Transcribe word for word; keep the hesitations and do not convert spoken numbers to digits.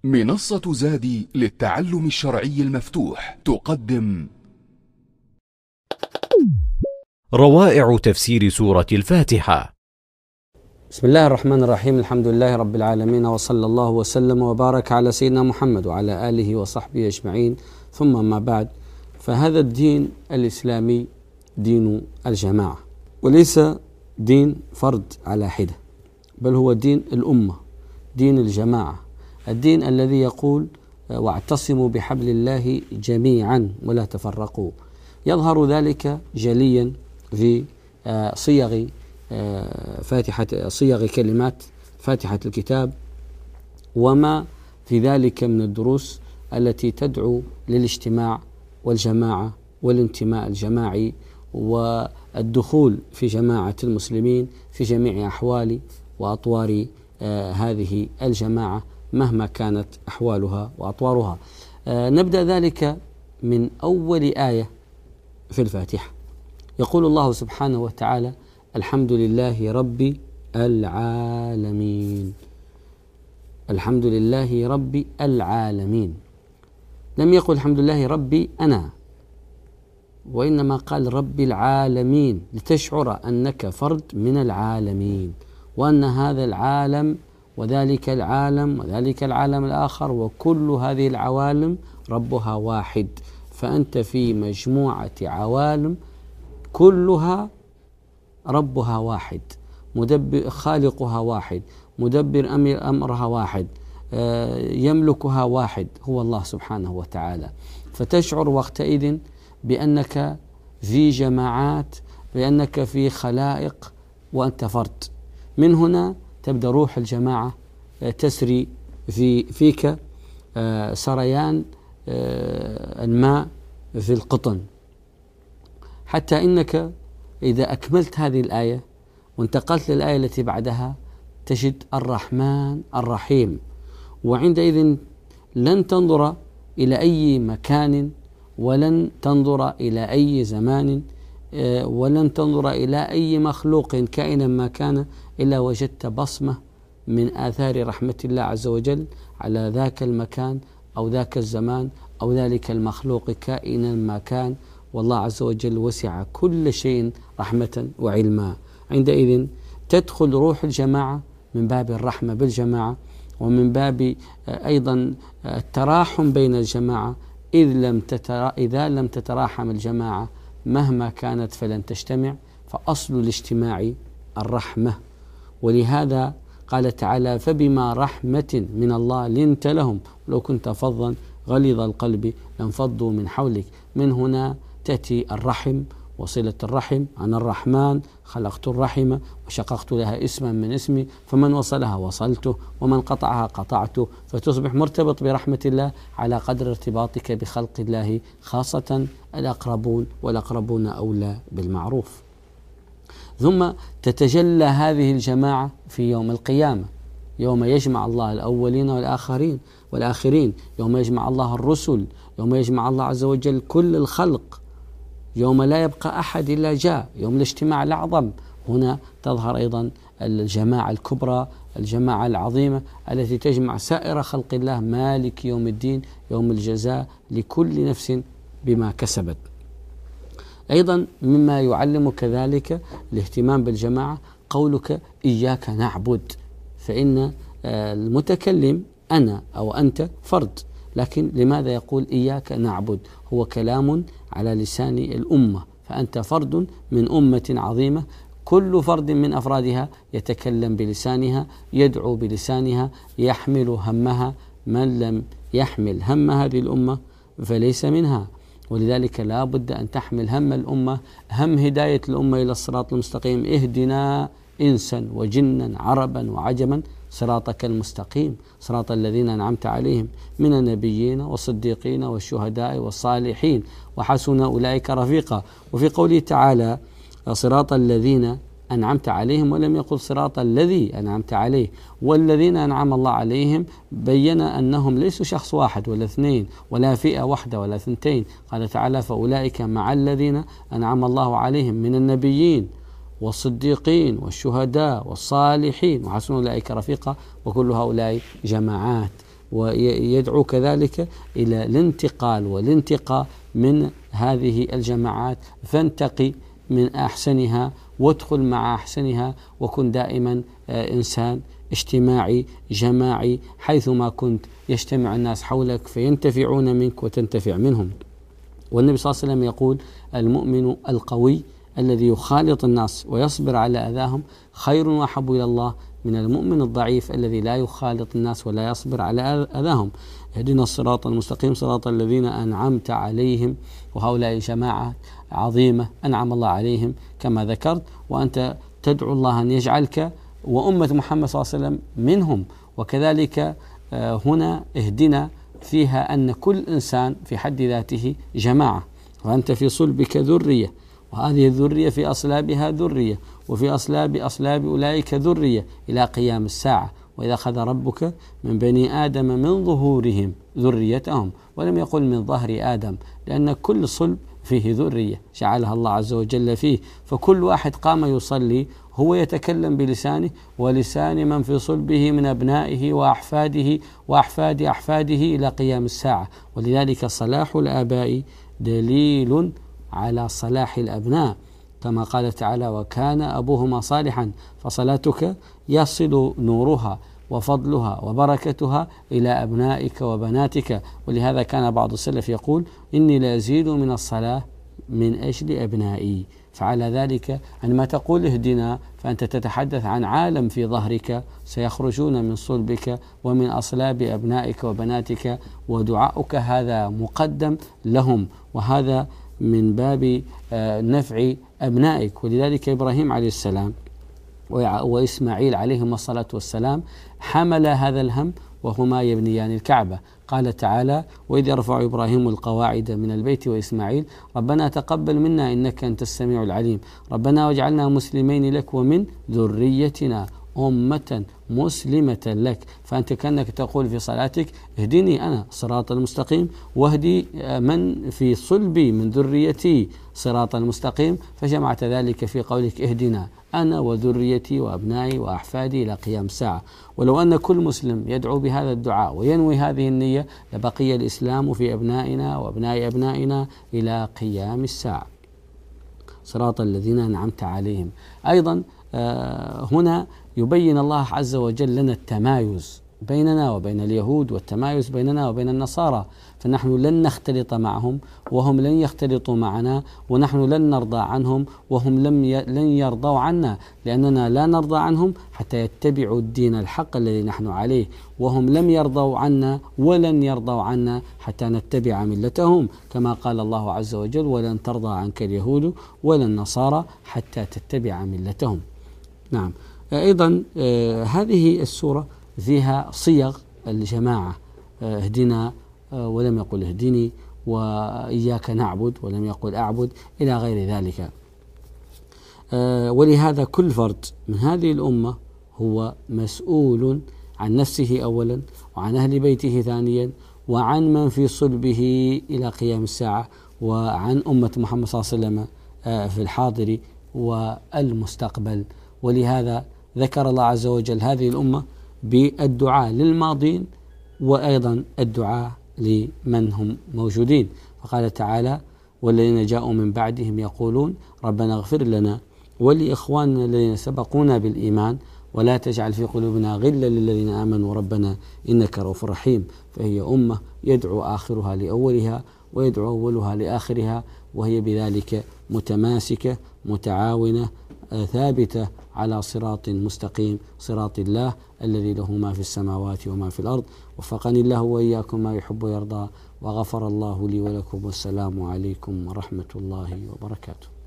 منصة زادي للتعلم الشرعي المفتوح تقدم روائع تفسير سورة الفاتحة. بسم الله الرحمن الرحيم. الحمد لله رب العالمين، وصلى الله وسلم وبارك على سيدنا محمد وعلى آله وصحبه أجمعين، ثم ما بعد. فهذا الدين الإسلامي دين الجماعة، وليس دين فرد على حدة، بل هو دين الأمة، دين الجماعة، الدين الذي يقول واعتصموا بحبل الله جميعا ولا تفرقوا. يظهر ذلك جليا في صيغ فاتحة صيغ كلمات فاتحة الكتاب، وما في ذلك من الدروس التي تدعو للاجتماع والجماعة والانتماء الجماعي والدخول في جماعة المسلمين في جميع أحوال وأطوار هذه الجماعة مهما كانت أحوالها وأطوارها. نبدأ ذلك من أول آية في الفاتحة. يقول الله سبحانه وتعالى: الحمد لله رب العالمين. الحمد لله رب العالمين. لم يقل الحمد لله ربي أنا، وإنما قال رب العالمين، لتشعر أنك فرد من العالمين، وأن هذا العالم وذلك العالم وذلك العالم الآخر وكل هذه العوالم ربها واحد، فأنت في مجموعة عوالم كلها ربها واحد، مدبر خالقها واحد، مدبر أمر أمرها واحد، يملكها واحد، هو الله سبحانه وتعالى. فتشعر وقتئذ بأنك في جماعات، بأنك في خلائق وأنت فرد. من هنا تبدأ روح الجماعة تسري في فيك سريان الماء في القطن، حتى إنك إذا أكملت هذه الآية وانتقلت للآية التي بعدها تجد الرحمن الرحيم، وعندئذ لن تنظر إلى أي مكان، ولن تنظر إلى أي زمان، ولن تنظر إلى أي مخلوق كائنا ما كان، إلا وجدت بصمة من آثار رحمة الله عز وجل على ذاك المكان أو ذاك الزمان أو ذلك المخلوق كائنا ما كان. والله عز وجل وسع كل شيء رحمة وعلما. عندئذ تدخل روح الجماعة من باب الرحمة بالجماعة، ومن باب أيضا التراحم بين الجماعة، إذ لم تترا إذا لم تتراحم الجماعة مهما كانت فلن تجتمع، فأصل الاجتماع الرحمة. ولهذا قال تعالى: فبما رحمة من الله لنت لهم ولو كنت فظا غليظ القلب لانفضوا من حولك. من هنا تأتي الرحم وصلة الرحم عن الرحمن: خلقت الرحم وشققت لها اسما من اسمي، فمن وصلها وصلته ومن قطعها قطعته، فتصبح مرتبط برحمة الله على قدر ارتباطك بخلق الله، خاصة الأقربون، والأقربون أولى بالمعروف. ثم تتجلى هذه الجماعة في يوم القيامة، يوم يجمع الله الأولين والآخرين والآخرين، يوم يجمع الله الرسل، يوم يجمع الله عز وجل كل الخلق، يوم لا يبقى أحد إلا جاء، يوم الاجتماع الأعظم. هنا تظهر أيضا الجماعة الكبرى، الجماعة العظيمة التي تجمع سائر خلق الله، مالك يوم الدين، يوم الجزاء لكل نفس بما كسبت. أيضا مما يعلمك ذلك الاهتمام بالجماعة قولك إياك نعبد، فإن المتكلم أنا أو أنت فرد، لكن لماذا يقول إياك نعبد؟ هو كلام على لسان الأمة، فأنت فرد من أمة عظيمة، كل فرد من أفرادها يتكلم بلسانها، يدعو بلسانها، يحمل همها. من لم يحمل هم هذه الأمة فليس منها. ولذلك لا بد أن تحمل هم الأمة، هم هداية الأمة إلى الصراط المستقيم. اهدنا إنسا وجنا عربا وعجما صراطك المستقيم، صراط الذين أنعمت عليهم من النبيين والصديقين والشهداء والصالحين وحسن أولئك رفيقا. وفي قوله تعالى: صراط الذين أنعمت عليهم، ولم يقل صراط الذي أنعمت عليه. والذين أنعم الله عليهم بين أنهم ليسوا شخص واحد ولا اثنين ولا فئة واحدة ولا ثنتين. قال تعالى: فأولئك مع الذين أنعم الله عليهم من النبيين والصديقين والشهداء والصالحين وحسن أولئك رفيقا. وكل هؤلاء جماعات، ويدعو كذلك إلى الانتقال والانتقاء من هذه الجماعات، فانتقي من أحسنها وادخل مع أحسنها، وكن دائما إنسان اجتماعي جماعي، حيثما كنت يجتمع الناس حولك فينتفعون منك وتنتفع منهم. والنبي صلى الله عليه وسلم يقول: المؤمن القوي الذي يخالط الناس ويصبر على أذاهم خير وأحب إلى الله من المؤمن الضعيف الذي لا يخالط الناس ولا يصبر على أذاهم. اهدنا الصراط المستقيم صراط الذين أنعمت عليهم، وهؤلاء جماعة عظيمة أنعم الله عليهم كما ذكرت، وأنت تدعو الله أن يجعلك وأمة محمد صلى الله عليه وسلم منهم. وكذلك هنا اهدنا فيها أن كل إنسان في حد ذاته جماعة، وأنت في صلبك ذرية، وهذه الذرية في أصلابها ذرية، وفي أصلاب أصلاب أولئك ذرية إلى قيام الساعة. وإذا أخذ ربك من بني آدم من ظهورهم ذريتهم، ولم يقل من ظهر آدم، لأن كل صلب فيه ذرية جعلها الله عز وجل فيه، فكل واحد قام يصلي هو يتكلم بلسانه ولسان من في صلبه من أبنائه وأحفاده وأحفاد أحفاده إلى قيام الساعة. ولذلك صلاح الآباء دليل على صلاح الأبناء، كما قال تعالى: وكان أبوهما صالحا فصلاتك يصل نورها وفضلها وبركتها إلى أبنائك وبناتك. ولهذا كان بعض السلف يقول: إني لا أزيد من الصلاة من أجل أبنائي. فعلى ذلك عندما تقول اهدنا فأنت تتحدث عن عالم في ظهرك سيخرجون من صلبك ومن أصلاب أبنائك وبناتك، ودعاؤك هذا مقدم لهم، وهذا من باب نفع أبنائك. ولذلك إبراهيم عليه السلام وإسماعيل عليهم الصلاة والسلام حمل هذا الهم وهما يبنيان الكعبة. قال تعالى: وإذ يرفع إبراهيم القواعد من البيت وإسماعيل ربنا تقبل منا إنك أنت السميع العليم ربنا واجعلنا مسلمين لك ومن ذريتنا أمة مسلمة لك. فأنت كأنك تقول في صلاتك: اهدني أنا صراط المستقيم، واهدي من في صلبي من ذريتي صراط المستقيم، فجمعت ذلك في قولك اهدنا أنا وذريتي وأبنائي وأحفادي إلى قيام الساعة. ولو أن كل مسلم يدعو بهذا الدعاء وينوي هذه النية لبقي الإسلام في أبنائنا وأبناء أبنائنا إلى قيام الساعة. صراط الذين أنعمت عليهم. أيضا هنا يبين الله عز وجل لنا التمايز بيننا وبين اليهود والتمايز بيننا وبين النصارى، فنحن لن نختلط معهم وهم لن يختلطوا معنا، ونحن لن نرضى عنهم وهم لم ي... لن يرضوا عنا، لأننا لا نرضى عنهم حتى يتبعوا الدين الحق الذي نحن عليه، وهم لم يرضوا عنا ولن يرضوا عنا حتى نتبع ملتهم، كما قال الله عز وجل: ولن ترضى عنك اليهود ولا النصارى حتى تتبع ملتهم. نعم. أيضا آه هذه السورة فيها صيغ الجماعة، اهدنا ولم يقل اهدني، وإياك نعبد ولم يقل أعبد، إلى غير ذلك. ولهذا كل فرد من هذه الأمة هو مسؤول عن نفسه أولا، وعن أهل بيته ثانيا، وعن من في صلبه إلى قيام الساعة، وعن أمة محمد صلى الله عليه وسلم في الحاضر والمستقبل. ولهذا ذكر الله عز وجل هذه الأمة بالدعاء للماضين وأيضا الدعاء لمن هم موجودين، فقال تعالى: والذين جاءوا من بعدهم يقولون ربنا اغفر لنا ولإخواننا الذين سبقونا بالإيمان ولا تجعل في قلوبنا غلا للذين آمنوا ربنا إنك رؤوف رحيم. فهي أمة يدعو آخرها لأولها ويدعو أولها لآخرها، وهي بذلك متماسكة متعاونة ثابتة على صراط مستقيم، صراط الله الذي له ما في السماوات وما في الأرض. وفقني الله وإياكم ما يحب ويرضى، وغفر الله لي ولكم، والسلام عليكم ورحمة الله وبركاته.